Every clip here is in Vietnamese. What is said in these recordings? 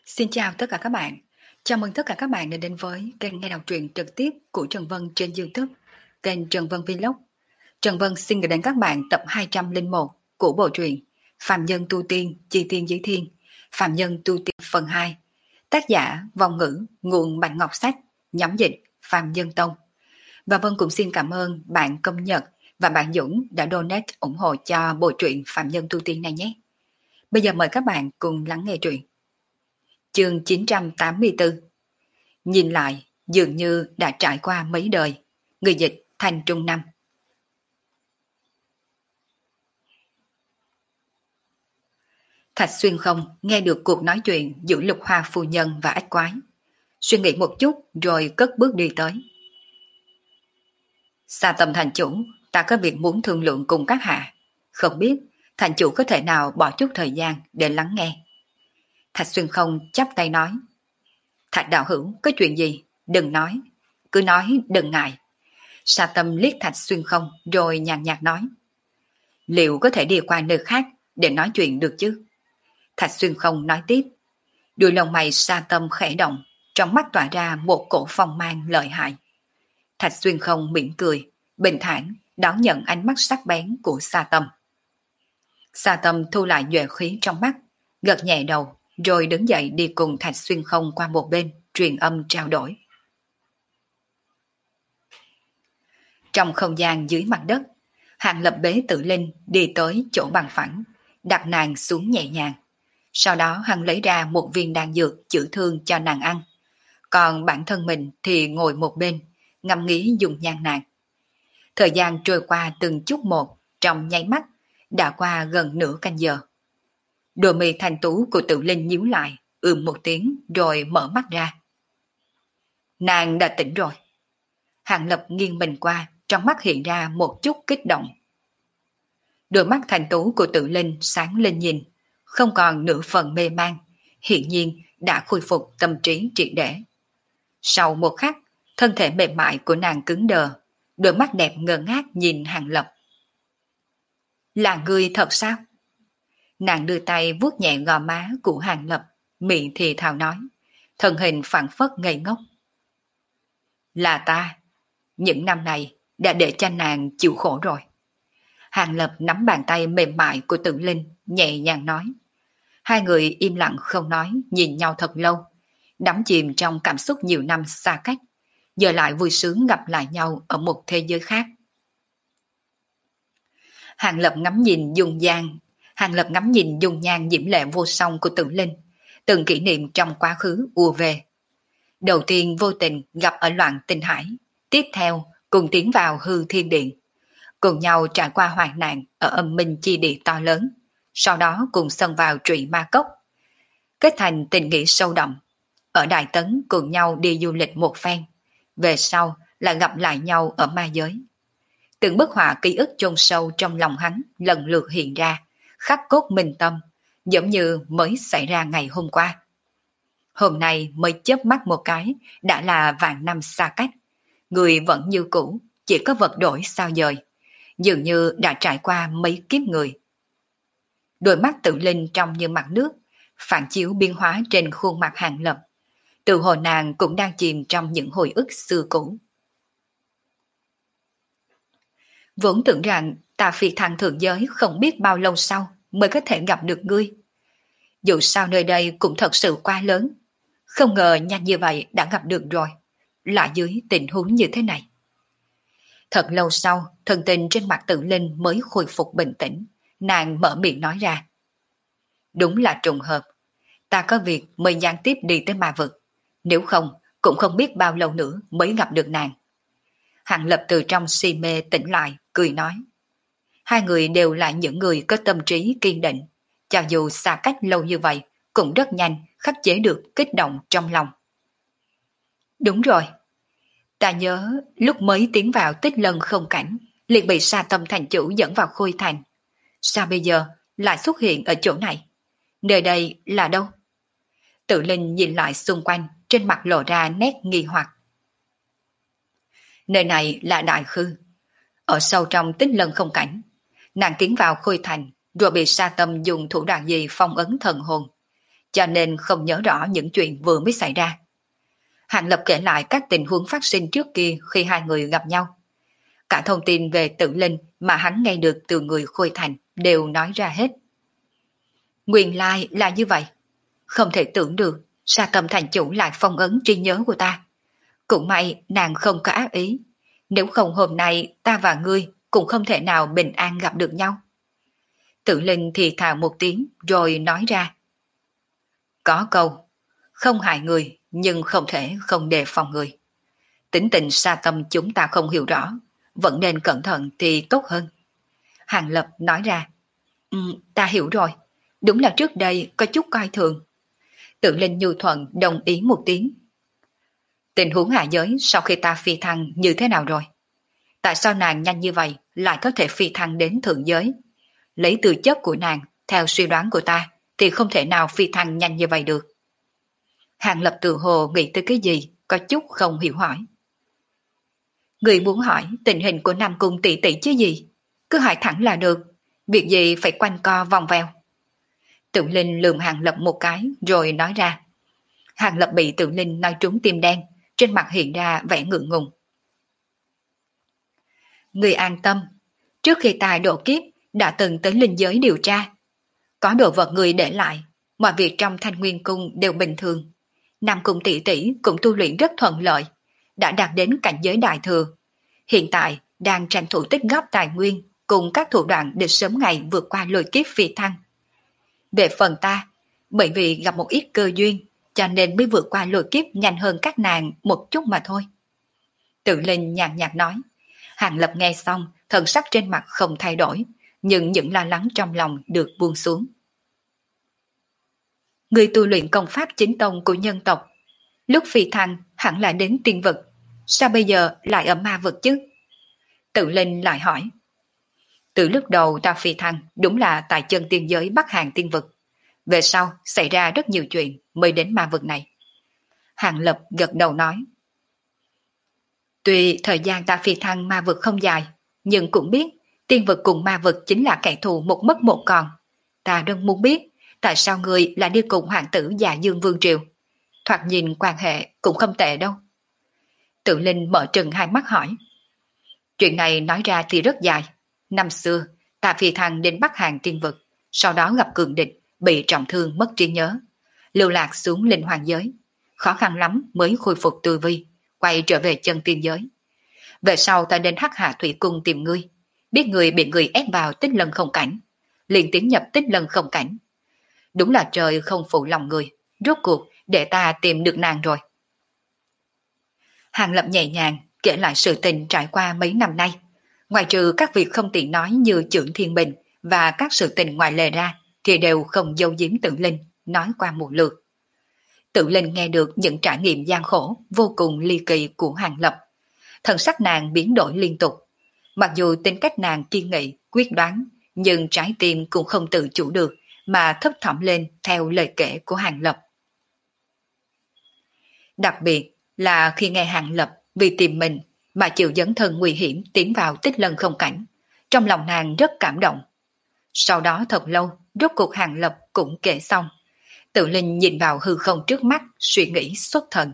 Xin chào tất cả các bạn. Chào mừng tất cả các bạn đã đến với kênh nghe đọc truyện trực tiếp của Trần Vân trên YouTube, kênh Trần Vân Vlog. Trần Vân xin gửi đến các bạn tập 201 của bộ truyện Phạm Nhân Tu Tiên, Chi Tiên Giới Thiên, Phạm Nhân Tu Tiên phần 2. Tác giả Vong Ngữ, nguồn Bạch Ngọc Sách, nhóm dịch Phạm Nhân Tông. Và Vân cũng xin cảm ơn bạn Công Nhật và bạn Dũng đã donate ủng hộ cho bộ truyện Phạm Nhân Tu Tiên này nhé. Bây giờ mời các bạn cùng lắng nghe truyện. Chương 984. Nhìn lại dường như đã trải qua mấy đời. Người dịch Thanh Trung Năm. Thạch Xuyên không nghe được cuộc nói chuyện giữa Lục Hoa phu nhân và ách quái. Suy nghĩ một chút rồi cất bước đi tới. Xa Tâm thành chủ, ta có việc muốn thương lượng cùng các hạ. Không biết thành chủ có thể nào bỏ chút thời gian để lắng nghe. Thạch Xuyên không chắp tay nói. Thạch đạo hữu, có chuyện gì? Đừng nói. Cứ nói đừng ngại. Sa Tâm liếc Thạch Xuyên không rồi nhàn nhạt nói. Liệu có thể đi qua nơi khác để nói chuyện được chứ? Thạch Xuyên không nói tiếp. Đuôi lông mày Sa Tâm khẽ động, trong mắt tỏa ra một cổ phong mang lợi hại. Thạch Xuyên không mỉm cười, bình thản đón nhận ánh mắt sắc bén của Sa Tâm. Sa Tâm thu lại nhuệ khí trong mắt, gật nhẹ đầu, rồi đứng dậy đi cùng Thạch Xuyên không qua một bên, truyền âm trao đổi. Trong không gian dưới mặt đất, Hàng Lập bế Tự Linh đi tới chỗ bằng phẳng, đặt nàng xuống nhẹ nhàng. Sau đó hắn lấy ra một viên đan dược chữa thương cho nàng ăn. Còn bản thân mình thì ngồi một bên, ngâm nghĩ dùng nhan nàng. Thời gian trôi qua từng chút một, trong nháy mắt, đã qua gần nửa canh giờ. Đôi mi thanh tú của Tự Linh nhíu lại, một tiếng rồi mở mắt ra. Nàng đã tỉnh rồi. Hàng Lập nghiêng mình qua, trong mắt hiện ra một chút kích động. Đôi mắt thanh tú của Tự Linh sáng lên nhìn, không còn nửa phần mê man, hiện nhiên đã khôi phục tâm trí triệt để. Sau một khắc, thân thể mềm mại của nàng cứng đờ, đôi mắt đẹp ngơ ngác nhìn Hàng Lập. Là ngươi thật sao? Nàng đưa tay vuốt nhẹ gò má của Hàng Lập, miệng thì thào nói, thân hình phảng phất ngây ngốc. Là ta, những năm này đã để cho nàng chịu khổ rồi. Hàng Lập nắm bàn tay mềm mại của Tự Linh, nhẹ nhàng nói. Hai người im lặng không nói, nhìn nhau thật lâu, đắm chìm trong cảm xúc nhiều năm xa cách, giờ lại vui sướng gặp lại nhau ở một thế giới khác. Hàng Lập ngắm nhìn dung nhan diễm lệ vô song của Tự Linh, từng kỷ niệm trong quá khứ ùa về. Đầu tiên vô tình gặp ở Loạn Tinh Hải, tiếp theo cùng tiến vào Hư Thiên Điện, cùng nhau trải qua hoạn nạn ở Âm Minh Chi Địa to lớn, sau đó cùng xông vào Trụy Ma Cốc, kết thành tình nghĩa sâu đậm. Ở Đại Tấn cùng nhau đi du lịch một phen, về sau là gặp lại nhau ở ma giới. Từng bức họa ký ức chôn sâu trong lòng hắn lần lượt hiện ra, khắc cốt minh tâm, giống như mới xảy ra ngày hôm qua. Hôm nay mới chớp mắt một cái, đã là vạn năm xa cách. Người vẫn như cũ, chỉ có vật đổi sao dời, dường như đã trải qua mấy kiếp người. Đôi mắt Tự Linh trong như mặt nước, phản chiếu biến hóa trên khuôn mặt Hàng Lập. Từ hồi nàng cũng đang chìm trong những hồi ức xưa cũ. Vốn tưởng rằng ta phi thăng thượng giới không biết bao lâu sau mới có thể gặp được ngươi. Dù sao nơi đây cũng thật sự quá lớn, không ngờ nhanh như vậy đã gặp được rồi, lại dưới tình huống như thế này. Thật lâu sau, thần tình trên mặt Tự Linh mới khôi phục bình tĩnh, nàng mở miệng nói ra. Đúng là trùng hợp, ta có việc mới gián tiếp đi tới ma vực, nếu không cũng không biết bao lâu nữa mới gặp được nàng. Hàng Lập từ trong si mê tỉnh lại, cười nói. Hai người đều là những người có tâm trí kiên định, cho dù xa cách lâu như vậy, cũng rất nhanh khắc chế được kích động trong lòng. Đúng rồi, ta nhớ lúc mới tiến vào Tích Lân không cảnh, liền bị Sa Tâm thành chủ dẫn vào Khôi Thành. Sao bây giờ lại xuất hiện ở chỗ này? Nơi đây là đâu? Tự Linh nhìn lại xung quanh, trên mặt lộ ra nét nghi hoặc. Nơi này là Đại Khư, ở sâu trong Tích Lân không cảnh. Nàng tiến vào Khôi Thành, rồi bị Sa Tâm dùng thủ đoạn gì phong ấn thần hồn. cho nên không nhớ rõ những chuyện vừa mới xảy ra. Hàng Lập kể lại các tình huống phát sinh trước kia khi hai người gặp nhau. Cả thông tin về Tử Linh mà hắn nghe được từ người Khôi Thành đều nói ra hết. Nguyên lai là như vậy. Không thể tưởng được Sa Cầm thành chủ lại phong ấn trí nhớ của ta. Cũng may nàng không có ác ý. Nếu không hôm nay ta và ngươi cũng không thể nào bình an gặp được nhau. Tử Linh thì thào một tiếng rồi nói ra. Có câu, không hại người nhưng không thể không đề phòng người. Tính tình Sa Cầm chúng ta không hiểu rõ, vẫn nên cẩn thận thì tốt hơn. Hàng Lập nói ra. Ta hiểu rồi, đúng là trước đây có chút coi thường. Tử Linh nhu thuận đồng ý một tiếng. Tình huống hạ giới sau khi ta phi thăng như thế nào rồi? Tại sao nàng nhanh như vậy lại có thể phi thăng đến thượng giới? Lấy tư chất của nàng, theo suy đoán của ta, thì không thể nào phi thăng nhanh như vậy được. Hàng Lập tự hồ nghĩ tới cái gì, có chút không hiểu hỏi. Người muốn hỏi tình hình của Nam Cung tỷ tỷ chứ gì? Cứ hỏi thẳng là được, việc gì phải quanh co vòng vèo. Tự Linh lườm Hàng Lập một cái rồi nói ra. Hàng Lập bị Tự Linh nói trúng tim đen, trên mặt hiện ra vẻ ngượng ngùng. Người an tâm, trước khi tài độ kiếp đã từng tới linh giới điều tra. Có đồ vật người để lại, mọi việc trong Thanh Nguyên Cung đều bình thường. Nam Cung tỷ tỷ cũng tu luyện rất thuận lợi, đã đạt đến cảnh giới đại thừa. Hiện tại đang tranh thủ tích góp tài nguyên cùng các thủ đoạn để sớm ngày vượt qua lôi kiếp phi thăng. Về phần ta, bởi vì gặp một ít cơ duyên, cho nên mới vượt qua lôi kiếp nhanh hơn các nàng một chút mà thôi. Tự Linh nhàn nhạt nói. Hàng Lập nghe xong, thần sắc trên mặt không thay đổi, nhưng những lo lắng trong lòng được buông xuống. Người tu luyện công pháp chính tông của nhân tộc, lúc phi thăng hẳn là đến tiên vực, sao bây giờ lại ở ma vực chứ? Tự Linh lại hỏi. Từ lúc đầu ta phi thăng đúng là tại chân tiên giới Bắc Hàn tiên vực, về sau xảy ra rất nhiều chuyện mới đến ma vực này. Hàng Lập gật đầu nói. Tuy thời gian ta phi thăng ma vực không dài, nhưng cũng biết tiên vực cùng ma vực chính là kẻ thù một mất một còn. Ta rất muốn biết tại sao người lại đi cùng hoàng tử Dạ Dương Vương Triều. Thoạt nhìn quan hệ cũng không tệ đâu. Tự Linh mở trừng hai mắt hỏi. Chuyện này nói ra thì rất dài. Năm xưa, ta phi thăng đến Bắc Hàn tiên vực, sau đó gặp cường địch, bị trọng thương mất trí nhớ, lưu lạc xuống linh hoàng giới. Khó khăn lắm mới khôi phục tu vi, quay trở về chân tiên giới. Về sau ta đến Hắc Hà Thủy Cung tìm ngươi, biết người bị người ép vào Tích Lân Không Cảnh, liền tiến nhập Tích Lân Không Cảnh. Đúng là trời không phụ lòng người, rốt cuộc để ta tìm được nàng rồi. Hàng Lập nhẹ nhàng kể lại sự tình trải qua mấy năm nay, ngoài trừ các việc không tiện nói như Chưởng Thiên Bình và các sự tình ngoài lề ra, thì đều không giấu giếm Tự Linh, nói qua một lượt. Tự Linh nghe được những trải nghiệm gian khổ vô cùng ly kỳ của Hàng Lập. Thần sắc nàng biến đổi liên tục. Mặc dù tính cách nàng kiên nghị, quyết đoán, nhưng trái tim cũng không tự chủ được mà thấp thỏm lên theo lời kể của Hàng Lập. Đặc biệt là khi nghe Hàng Lập vì tìm mình mà chịu dấn thân nguy hiểm tiến vào Tích Lân Không Cảnh, trong lòng nàng rất cảm động. Sau đó thật lâu, rốt cuộc Hàng Lập cũng kể xong. Tự Linh nhìn vào hư không trước mắt, suy nghĩ xuất thần.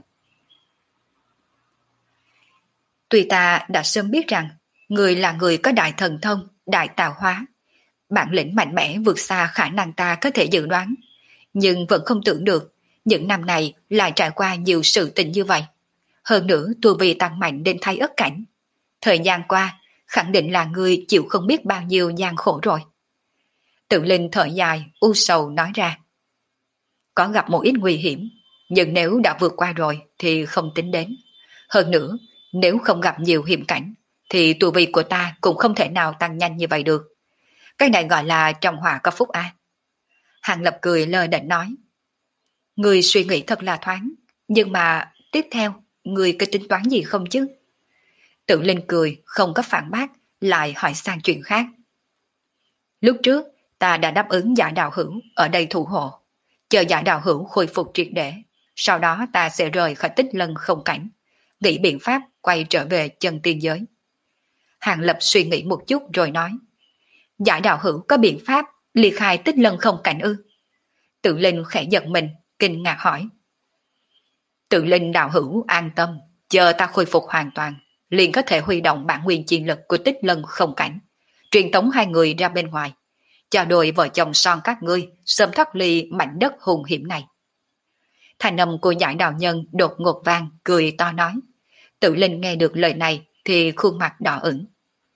Tuy ta đã sớm biết rằng người là người có đại thần thông, đại tạo hóa, bản lĩnh mạnh mẽ vượt xa khả năng ta có thể dự đoán, nhưng vẫn không tưởng được những năm này lại trải qua nhiều sự tình như vậy. Hơn nữa tu vi tăng mạnh đến thay ất cảnh. Thời gian qua, khẳng định là người chịu không biết bao nhiêu gian khổ rồi. Tự Linh thở dài, u sầu nói ra. Có gặp một ít nguy hiểm, nhưng nếu đã vượt qua rồi thì không tính đến. Hơn nữa, nếu không gặp nhiều hiểm cảnh, thì tu vi của ta cũng không thể nào tăng nhanh như vậy được. Cái này gọi là trong họa có phúc a. Hàng Lập cười lơ đễnh nói. Người suy nghĩ thật là thoáng, nhưng mà tiếp theo, người có tính toán gì không chứ? Tự Linh cười, không có phản bác, lại hỏi sang chuyện khác. Lúc trước, ta đã đáp ứng Giả Đạo Hữu ở đây thủ hộ. Chờ Giả Đạo Hữu khôi phục triệt để, sau đó ta sẽ rời khỏi Tích Lân Không Cảnh, nghĩ biện pháp quay trở về chân tiên giới. Hàng Lập suy nghĩ một chút rồi nói. Giả Đạo Hữu có biện pháp ly khai Tích Lân Không Cảnh ư? Tự Linh khẽ giật mình, kinh ngạc hỏi. Tự Linh đạo hữu an tâm, chờ ta khôi phục hoàn toàn, liền có thể huy động bản nguyên chi lực của Tích Lân không cảnh, truyền tống hai người ra bên ngoài, cho đôi vợ chồng son các ngươi sớm thoát ly mảnh đất hung hiểm này. Thành âm của giải đạo nhân đột ngột vang, cười to nói. Tự Linh nghe được lời này thì khuôn mặt đỏ ửng.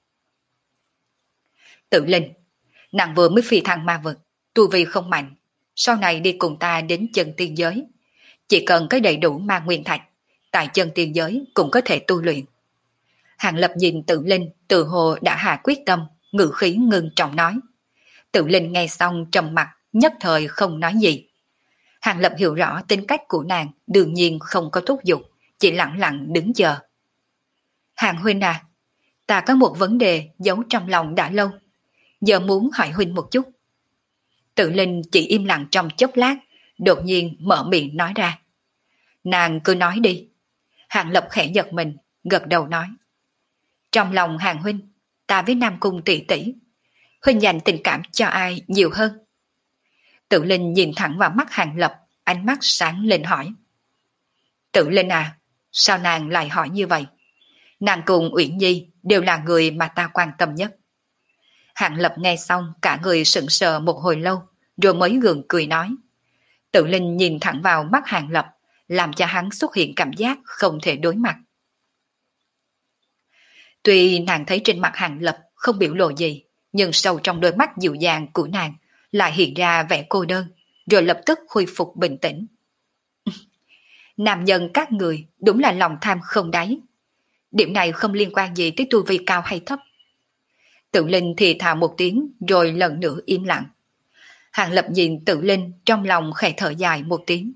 Tự Linh, nàng vừa mới phi thăng ma vực, tu vi không mạnh, sau này đi cùng ta đến chân tiên giới. Chỉ cần có đầy đủ ma nguyên thạch, tại chân tiên giới cũng có thể tu luyện. Hàng Lập nhìn Tự Linh tự hồ đã hạ quyết tâm, ngữ khí ngưng trọng nói. Tự Linh nghe xong trầm mặt, nhất thời không nói gì. Hàng Lập hiểu rõ tính cách của nàng đương nhiên không có thúc giục, chỉ lặng lặng đứng chờ. Hàng huynh à, ta có một vấn đề giấu trong lòng đã lâu, giờ muốn hỏi huynh một chút. Tự Linh chỉ im lặng trong chốc lát, đột nhiên mở miệng nói ra. Nàng cứ nói đi. Hàng Lập khẽ giật mình, gật đầu nói. Trong lòng Hàng huynh, ta với Nam Cung tỷ tỷ, huynh dành tình cảm cho ai nhiều hơn? Tự Linh nhìn thẳng vào mắt Hàng Lập, ánh mắt sáng lên hỏi. Tự Linh à, sao nàng lại hỏi như vậy? Nàng cùng Uyển Nhi đều là người mà ta quan tâm nhất. Hàng Lập nghe xong cả người sững sờ một hồi lâu, rồi mới gượng cười nói. Tự Linh nhìn thẳng vào mắt Hàng Lập, làm cho hắn xuất hiện cảm giác không thể đối mặt. Tuy nàng thấy trên mặt Hàng Lập không biểu lộ gì, nhưng sâu trong đôi mắt dịu dàng của nàng lại hiện ra vẻ cô đơn, rồi lập tức khôi phục bình tĩnh. Nam nhân các người đúng là lòng tham không đáy. Điểm này không liên quan gì tới tu vi cao hay thấp. Tự Linh thì thào một tiếng rồi lần nữa im lặng. Hàng Lập nhìn Tự Linh trong lòng khẽ thở dài một tiếng.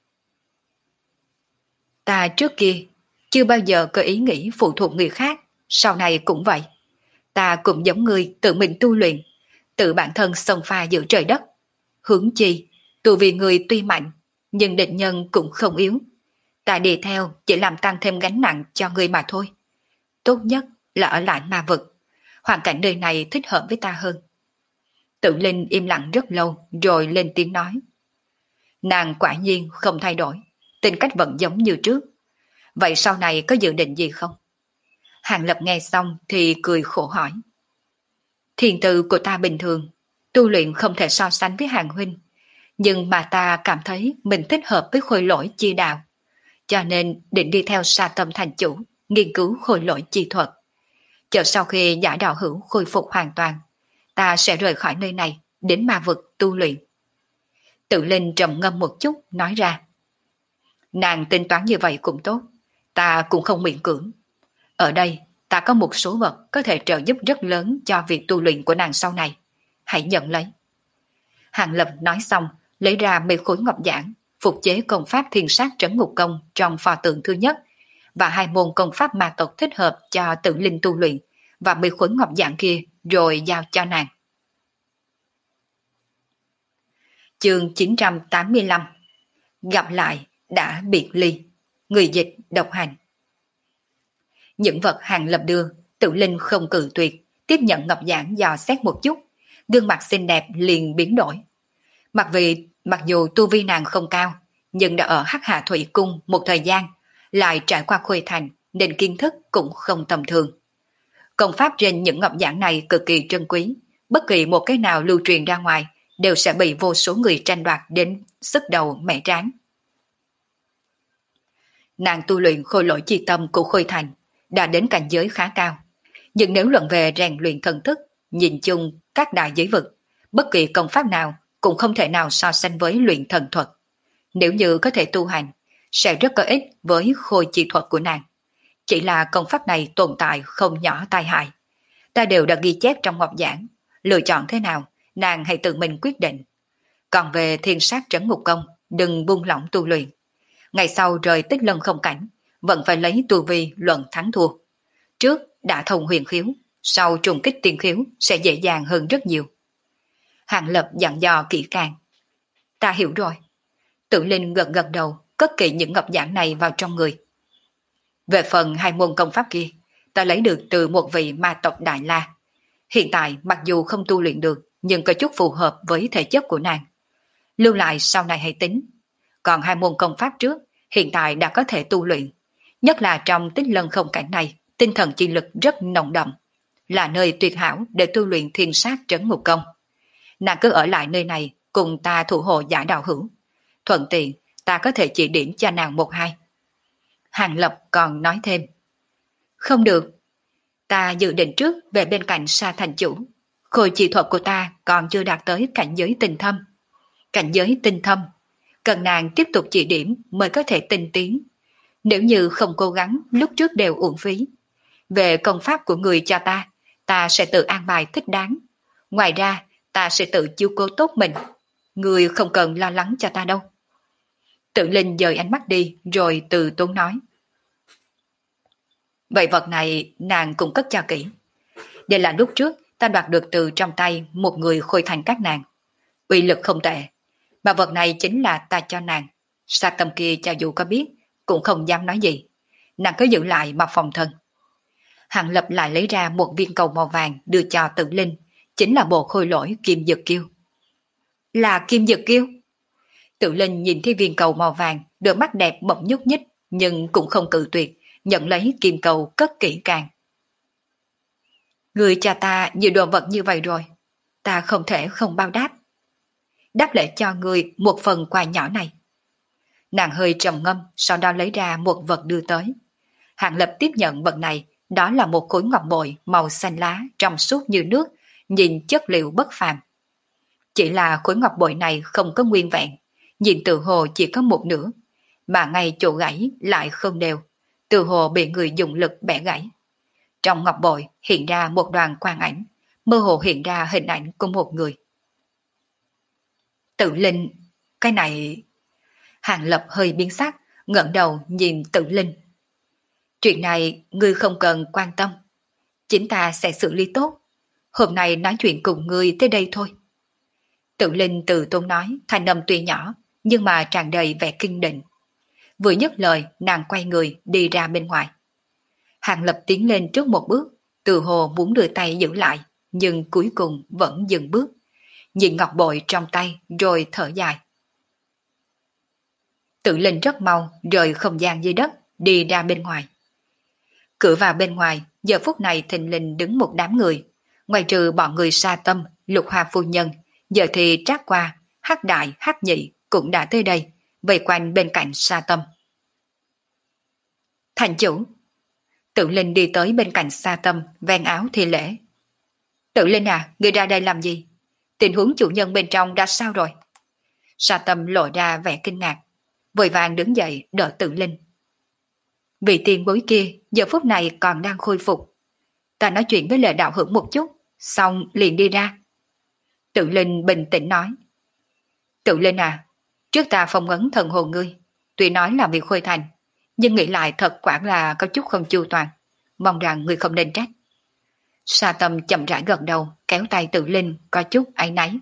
Ta trước kia chưa bao giờ có ý nghĩ phụ thuộc người khác, sau này cũng vậy. Ta cũng giống người tự mình tu luyện, tự bản thân xông pha giữa trời đất. Hướng chi, tu vì người tuy mạnh, nhưng địch nhân cũng không yếu. Ta đi theo chỉ làm tăng thêm gánh nặng cho người mà thôi. Tốt nhất là ở lại ma vực. Hoàn cảnh nơi này thích hợp với ta hơn. Tự Linh im lặng rất lâu rồi lên tiếng nói. Nàng quả nhiên không thay đổi, tính cách vẫn giống như trước. Vậy sau này có dự định gì không? Hàng Lập nghe xong thì cười khổ hỏi. Thiền tư của ta bình thường, tu luyện không thể so sánh với Hàng huynh, nhưng mà ta cảm thấy mình thích hợp với khôi lỗi chi đạo, cho nên định đi theo Sa Tâm thành chủ, nghiên cứu khôi lỗi chi thuật. Chờ sau khi giả đạo hữu khôi phục hoàn toàn, ta sẽ rời khỏi nơi này, đến ma vực tu luyện. Tự Linh trầm ngâm một chút, nói ra. Nàng tính toán như vậy cũng tốt, ta cũng không miễn cưỡng. Ở đây, ta có một số vật có thể trợ giúp rất lớn cho việc tu luyện của nàng sau này. Hãy nhận lấy. Hàng Lập nói xong, lấy ra 10 khối ngọc giản, phục chế công pháp thiên sát trấn ngục công trong pho tượng thứ nhất, và 2 môn công pháp ma tộc thích hợp cho Tự Linh tu luyện, và 10 khối ngọc giản kia rồi giao cho nàng. Chương 985. Gặp lại đã biệt ly. Người dịch độc hành. Những vật Hàng Lập đưa, Tự Linh không cự tuyệt, tiếp nhận ngọc giản dò xét một chút, gương mặt xinh đẹp liền biến đổi. Mặc dù tu vi nàng không cao, nhưng đã ở Hắc Hà Thủy Cung một thời gian, lại trải qua Khuê Thành nên kiến thức cũng không tầm thường. Công pháp trên những ngọc giản này cực kỳ trân quý, bất kỳ một cái nào lưu truyền ra ngoài đều sẽ bị vô số người tranh đoạt đến sức đầu mẻ trán. Nàng tu luyện khôi lỗi chi tâm của Khôi Thành đã đến cảnh giới khá cao, nhưng nếu luận về rèn luyện thần thức, nhìn chung các đại giới vực, bất kỳ công pháp nào cũng không thể nào so sánh với luyện thần thuật. Nếu như có thể tu hành, sẽ rất có ích với khôi chi thuật của nàng. Chỉ là công pháp này tồn tại không nhỏ tai hại. Ta đều đã ghi chép trong ngọc giản, lựa chọn thế nào, nàng hãy tự mình quyết định. Còn về thiên sát trấn ngục công, đừng buông lỏng tu luyện. Ngày sau rời Tích Lân không cảnh, vẫn phải lấy tu vi luận thắng thua. Trước đã thông huyền khiếu, sau trùng kích tiên khiếu sẽ dễ dàng hơn rất nhiều. Hàng Lập dặn dò kỹ càng. Ta hiểu rồi. Tự Linh gật gật đầu, cất kỹ những ngọc giản này vào trong người. Về phần 2 môn công pháp kia, ta lấy được từ một vị ma tộc Đại La. Hiện tại mặc dù không tu luyện được, nhưng có chút phù hợp với thể chất của nàng. lưu lại sau này hãy tính. Còn hai môn công pháp trước, hiện tại đã có thể tu luyện. Nhất là trong Tích Lân không cảnh này, tinh thần chi lực rất nồng đậm, là nơi tuyệt hảo để tu luyện thiên sát trấn ngục công. Nàng cứ ở lại nơi này cùng ta thủ hộ Giả Đạo Hữu. Thuận tiện, ta có thể chỉ điểm cho nàng một hai. Hàng Lập còn nói thêm. Không được, ta dự định trước về bên cạnh Sa thành chủ. Khôi chỉ thuật của ta còn chưa đạt tới cảnh giới tinh thâm. Cảnh giới tinh thâm, cần nàng tiếp tục chỉ điểm mới có thể tinh tiến. Nếu như không cố gắng lúc trước đều uổng phí. Về công pháp của người cho ta sẽ tự an bài thích đáng. Ngoài ra, ta sẽ tự chiếu cố tốt mình. Người không cần lo lắng cho ta đâu. Tự Linh dời ánh mắt đi rồi từ tốn nói. Vậy vật này nàng cũng cất cho kỹ. Đây là lúc trước ta đoạt được từ trong tay một người khôi thành các nàng. Uy lực không tệ. Mà vật này chính là ta cho nàng. Sa Tâm kia cho dù có biết cũng không dám nói gì. Nàng cứ giữ lại mà phòng thân. Hàng Lập lại lấy ra một viên cầu màu vàng đưa cho Tự Linh. Chính là bộ khôi lỗi Kim Dực Kiêu. Là Kim Dực Kiêu? Tự Linh nhìn thấy viên cầu màu vàng, đôi mắt đẹp bỗng nhúc nhích, nhưng cũng không cự tuyệt, nhận lấy kim cầu cất kỹ càng. Người cha ta nhiều đồ vật như vậy rồi, ta không thể không bao đáp. Đáp lễ cho người một phần quà nhỏ này. Nàng hơi trầm ngâm, sau đó lấy ra một vật đưa tới. Hàng Lập tiếp nhận vật này, đó là một khối ngọc bội màu xanh lá trong suốt như nước, nhìn chất liệu bất phàm. Chỉ là khối ngọc bội này không có nguyên vẹn, nhìn tự hồ chỉ có một nửa, mà ngay chỗ gãy lại không đều, tự hồ bị người dùng lực bẻ gãy. Trong ngọc bội hiện ra một đoàn quang ảnh, mơ hồ hiện ra hình ảnh của một người. Tự Linh, cái này... Hàng Lập hơi biến sắc, ngẩng đầu nhìn Tự Linh. Chuyện này ngươi không cần quan tâm, chính ta sẽ xử lý tốt. Hôm nay nói chuyện cùng ngươi tới đây thôi. Tự Linh từ tốn nói, thanh âm tuy nhỏ, nhưng mà tràn đầy vẻ kinh định. Vừa dứt lời, nàng quay người đi ra bên ngoài. Hàng Lập tiến lên trước một bước, từ hồ muốn đưa tay giữ lại, nhưng cuối cùng vẫn dừng bước. Nhìn ngọc bội trong tay rồi thở dài. Tự Linh rất mau rời không gian dưới đất, đi ra bên ngoài. Cửa vào bên ngoài, giờ phút này thình lình đứng một đám người. Ngoài trừ bọn người Sa Tâm, Lục Hoa phu nhân, giờ thì Trác Qua, Hắc Đại, Hắc Nhị cũng đã tới đây, vây quanh bên cạnh Sa Tâm. Thành chủ! Tự Linh đi tới bên cạnh Sa Tâm, ven áo thi lễ. Tự Linh à, ngươi ra đây làm gì? Tình huống chủ nhân bên trong đã sao rồi? Sa Tâm lộ ra vẻ kinh ngạc, vội vàng đứng dậy đỡ Tự Linh. Vị tiền bối kia giờ phút này còn đang khôi phục. Ta nói chuyện với Lệ đạo hữu một chút, xong liền đi ra. Tự Linh bình tĩnh nói. Tự Linh à, trước ta phong ấn thần hồn ngươi, tuy nói là việc khôi thành, nhưng nghĩ lại thật quả là có chút không chu toàn, mong rằng ngươi không nên trách. Sa Tâm chậm rãi gật đầu, kéo tay Tự Linh có chút áy náy.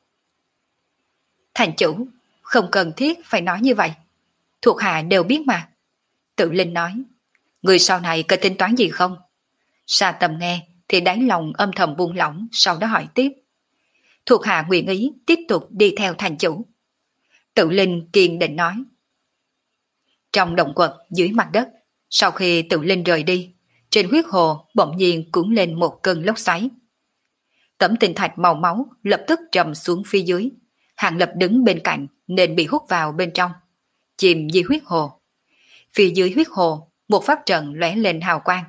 Thành chủ, không cần thiết phải nói như vậy. Thuộc hạ đều biết mà. Tự Linh nói. Người sau này có tính toán gì không? Sa Tâm nghe thì đáy lòng âm thầm buông lỏng, sau đó hỏi tiếp. Thuộc hạ nguyện ý tiếp tục đi theo thành chủ. Tự Linh kiên định nói. Trong động quật dưới mặt đất, sau khi Tự Linh rời đi, trên huyết hồ bỗng nhiên cuốn lên một cơn lốc xoáy. Tấm tinh thạch màu máu lập tức trầm xuống phía dưới. Hàng Lập đứng bên cạnh nên bị hút vào bên trong, chìm dưới huyết hồ. Phía dưới huyết hồ, một pháp trận lóe lên hào quang.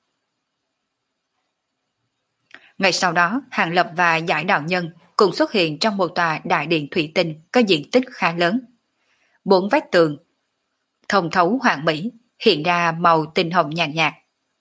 Ngay sau đó, Hàng Lập và Giải Đạo Nhân cùng xuất hiện trong một tòa đại điện thủy tinh có diện tích khá lớn. 4 vách tường thông thấu hoàn mỹ, hiện ra màu tinh hồng nhàn nhạt.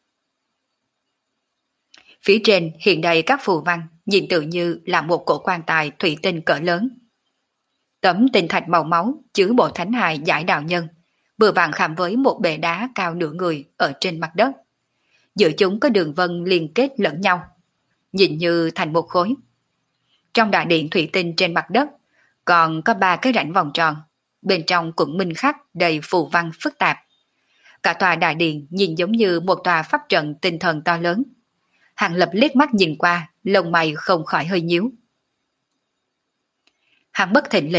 Phía trên hiện đầy các phù văn, nhìn tự như là một cổ quan tài thủy tinh cỡ lớn. Tấm tinh thạch màu máu chứa bộ thánh hài Giải Đạo Nhân, vừa vặn khảm với một bệ đá cao nửa người ở trên mặt đất. Giữa chúng có đường vân liên kết lẫn nhau, nhìn như thành một khối. Trong đại điện thủy tinh trên mặt đất còn có 3 cái rãnh vòng tròn, bên trong cũng minh khắc đầy phù văn phức tạp. Cả tòa đại điện nhìn giống như một tòa pháp trận tinh thần to lớn. Hàng Lập liếc mắt nhìn qua, lông mày không khỏi hơi nhíu. Hắn bất thình lình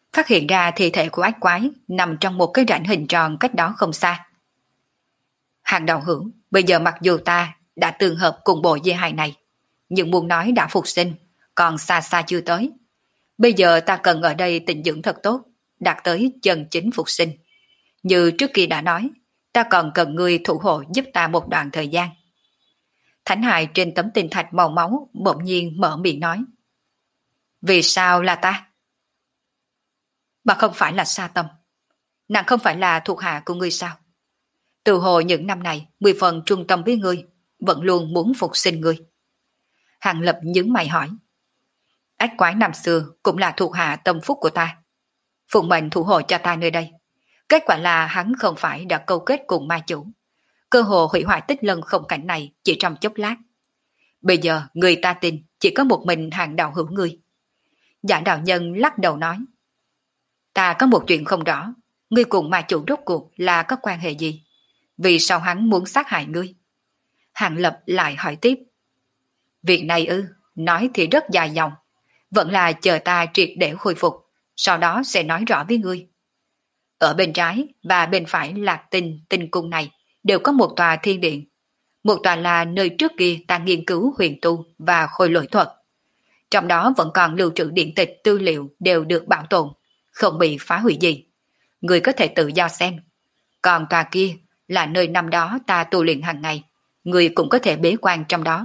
phát hiện ra thi thể của ác quái nằm trong một cái rãnh hình tròn cách đó không xa. Hàng đạo hữu, bây giờ mặc dù ta đã tương hợp cùng bộ dê hài này, nhưng muốn nói đã phục sinh, còn xa xa chưa tới. Bây giờ ta cần ở đây tịnh dưỡng thật tốt, đạt tới chân chính phục sinh. Như trước kia đã nói, ta còn cần ngươi thủ hộ giúp ta một đoạn thời gian. Thánh hài trên tấm tinh thạch màu máu bỗng nhiên mở miệng nói. Vì sao là ta? Mà không phải là Sa Tâm. Nàng không phải là thuộc hạ của ngươi sao? Từ hồi những năm này, 10 phần trung tâm với ngươi, vẫn luôn muốn phục sinh ngươi. Hàng Lập nhướng mày hỏi. Ác quái năm xưa cũng là thuộc hạ tâm phúc của ta. Phụng mệnh thủ hộ cho ta nơi đây. Kết quả là hắn không phải đã câu kết cùng ma chủ. Cơ hồ hủy hoại tích lân không cảnh này chỉ trong chốc lát. Bây giờ người ta tin chỉ có một mình hàng đạo hữu ngươi. Giả đạo nhân lắc đầu nói. Ta có một chuyện không rõ. Ngươi cùng ma chủ rốt cuộc là có quan hệ gì? Vì sao hắn muốn sát hại ngươi? Hàng Lập lại hỏi tiếp. Việc này nói thì rất dài dòng. Vẫn là chờ ta triệt để khôi phục, sau đó sẽ nói rõ với ngươi. Ở bên trái và bên phải Lạc Tinh tinh cung này đều có một tòa thiên điện. Một tòa là nơi trước kia ta nghiên cứu huyền tu và khôi lỗi thuật. Trong đó vẫn còn lưu trữ điện tịch tư liệu đều được bảo tồn, không bị phá hủy gì. Ngươi có thể tự do xem. Còn tòa kia là nơi năm đó ta tu luyện hàng ngày. Ngươi cũng có thể bế quan trong đó.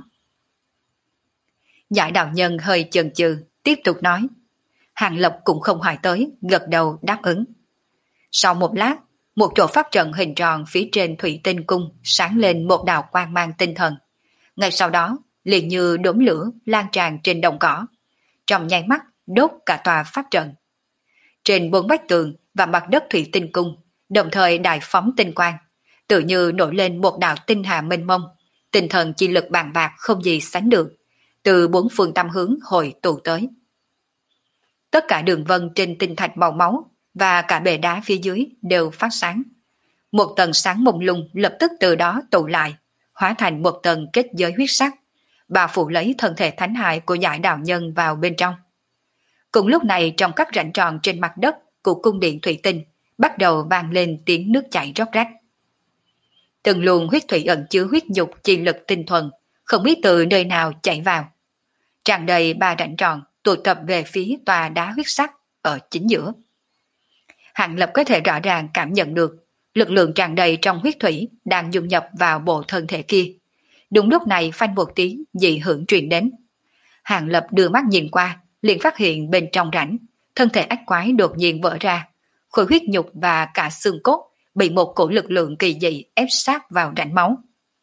Giải đạo nhân hơi chần chừ, tiếp tục nói. Hàng Lập cũng không hỏi tới, gật đầu đáp ứng. Sau một lát, một chỗ pháp trận hình tròn phía trên thủy tinh cung sáng lên một đạo quang mang tinh thần. Ngay sau đó, liền như đốm lửa lan tràn trên đồng cỏ. Trong nháy mắt, đốt cả tòa pháp trận. Trên bốn vách tường và mặt đất thủy tinh cung, đồng thời đại phóng tinh quang, tự như nổi lên một đạo tinh hà mênh mông, tinh thần chi lực bàn bạc không gì sánh được, từ bốn phương tám hướng hồi tụ tới. Tất cả đường vân trên tinh thạch màu máu và cả bề đá phía dưới đều phát sáng. Một tầng sáng mông lung lập tức từ đó tụ lại, hóa thành một tầng kết giới huyết sắc, bao phủ lấy thân thể thánh hài của giải đạo nhân vào bên trong. Cùng lúc này trong các rãnh tròn trên mặt đất của cung điện thủy tinh bắt đầu vang lên tiếng nước chảy róc rách. Từng luồng huyết thủy ẩn chứa huyết nhục chi lực tinh thuần, không biết từ nơi nào chảy vào. Tràn đầy ba rãnh tròn tụ tập về phía tòa đá huyết sắc ở chính giữa. Hàng Lập có thể rõ ràng cảm nhận được lực lượng tràn đầy trong huyết thủy đang dung nhập vào bộ thân thể kia. Đúng lúc này phanh một tiếng dị hưởng truyền đến. Hàng Lập đưa mắt nhìn qua, liền phát hiện bên trong rãnh, thân thể ác quái đột nhiên vỡ ra, khối huyết nhục và cả xương cốt bị một cổ lực lượng kỳ dị ép sát vào rãnh máu.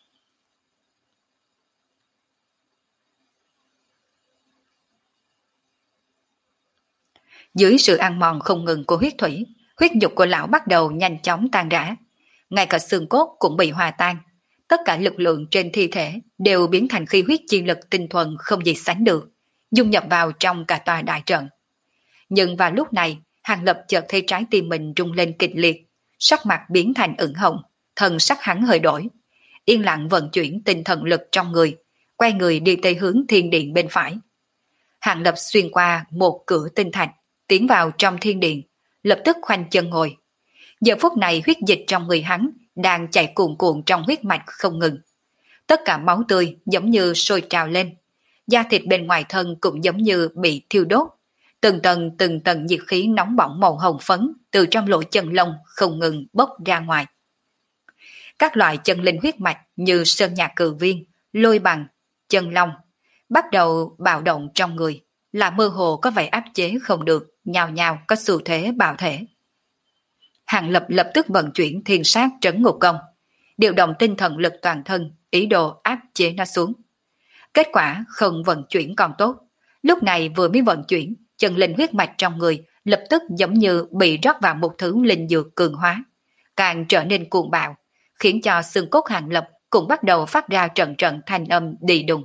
Dưới sự ăn mòn không ngừng của huyết thủy, huyết nhục của lão bắt đầu nhanh chóng tan rã. Ngay cả xương cốt cũng bị hòa tan. Tất cả lực lượng trên thi thể đều biến thành khí huyết chi lực tinh thuần không gì sánh được, dung nhập vào trong cả tòa đại trận. Nhưng vào lúc này, Hàng Lập chợt thấy trái tim mình rung lên kịch liệt, sắc mặt biến thành ửng hồng, thần sắc hắn hơi đổi. Yên lặng vận chuyển tinh thần lực trong người, quay người đi tới hướng thiên điện bên phải. Hàng Lập xuyên qua một cửa tinh thạch, tiến vào trong thiên điện, lập tức khoanh chân ngồi. Giờ phút này huyết dịch trong người hắn đang chảy cuồn cuộn trong huyết mạch không ngừng. Tất cả máu tươi giống như sôi trào lên, da thịt bên ngoài thân cũng giống như bị thiêu đốt. Từng tầng nhiệt khí nóng bỏng màu hồng phấn từ trong lỗ chân lông không ngừng bốc ra ngoài. Các loại chân linh huyết mạch như sơn nhạc cử viên, lôi bằng, chân long bắt đầu bạo động trong người, là mơ hồ có vẻ áp chế không được, nhào nhào có xu thế bạo thể. Hàng Lập lập tức vận chuyển thiên sát trấn ngục công, điều động tinh thần lực toàn thân, ý đồ áp chế nó xuống. Kết quả không vận chuyển còn tốt, lúc này vừa mới vận chuyển, chân linh huyết mạch trong người lập tức giống như bị rót vào một thứ linh dược cường hóa, càng trở nên cuồng bạo, khiến cho xương cốt Hàng Lập cũng bắt đầu phát ra trận trận thanh âm đi đùng.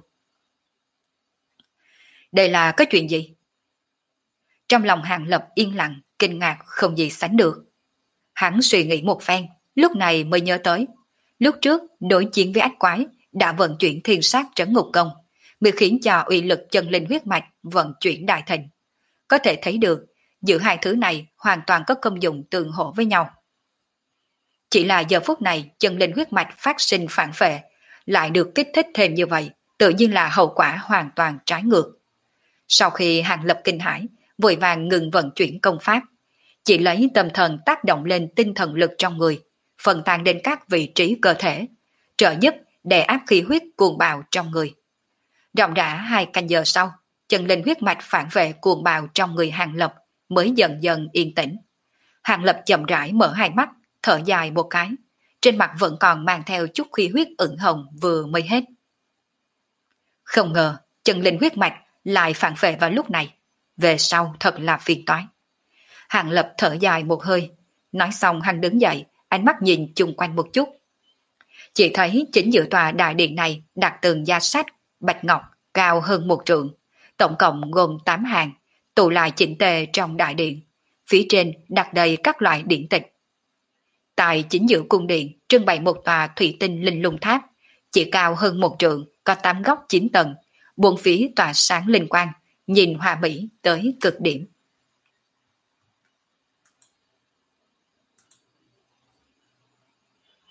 Đây là cái chuyện gì? Trong lòng Hàng Lập yên lặng, kinh ngạc không gì sánh được. Hắn suy nghĩ một phen, lúc này mới nhớ tới. Lúc trước đối chiến với ác quái đã vận chuyển thiên sát trấn ngục công, mới khiến cho uy lực chân linh huyết mạch vận chuyển đại thịnh. Có thể thấy được, giữa hai thứ này hoàn toàn có công dụng tương hỗ với nhau. Chỉ là giờ phút này chân linh huyết mạch phát sinh phản phệ, lại được kích thích thêm như vậy, tự nhiên là hậu quả hoàn toàn trái ngược. Sau khi Hàng Lập kinh hãi, vội vàng ngừng vận chuyển công pháp, chỉ lấy tâm thần tác động lên tinh thần lực trong người, phân tán đến các vị trí cơ thể, trợ giúp đè áp khí huyết cuồng bạo trong người. Ròng rã 2 canh giờ sau, chân linh huyết mạch phản vệ cuồng bạo trong người Hàng Lập mới dần dần yên tĩnh. Hàng Lập chậm rãi mở hai mắt, thở dài một cái, trên mặt vẫn còn mang theo chút khí huyết ửng hồng vừa mới hết. Không ngờ, chân linh huyết mạch lại phản vệ vào lúc này, về sau thật là phiền toái. Hàng Lập thở dài một hơi, nói xong hắn đứng dậy, ánh mắt nhìn chung quanh một chút. Chỉ thấy chính giữa tòa đại điện này đặt tường gia sách, bạch ngọc, cao hơn 1 trượng, tổng cộng gồm 8 hàng, tụ lại chỉnh tề trong đại điện. Phía trên đặt đầy các loại điển tịch. Tại chính giữa cung điện trưng bày một tòa thủy tinh linh lung tháp, chỉ cao hơn 1 trượng, có 8 góc 9 tầng, bốn phía tỏa sáng linh quang, nhìn hòa mỹ tới cực điểm.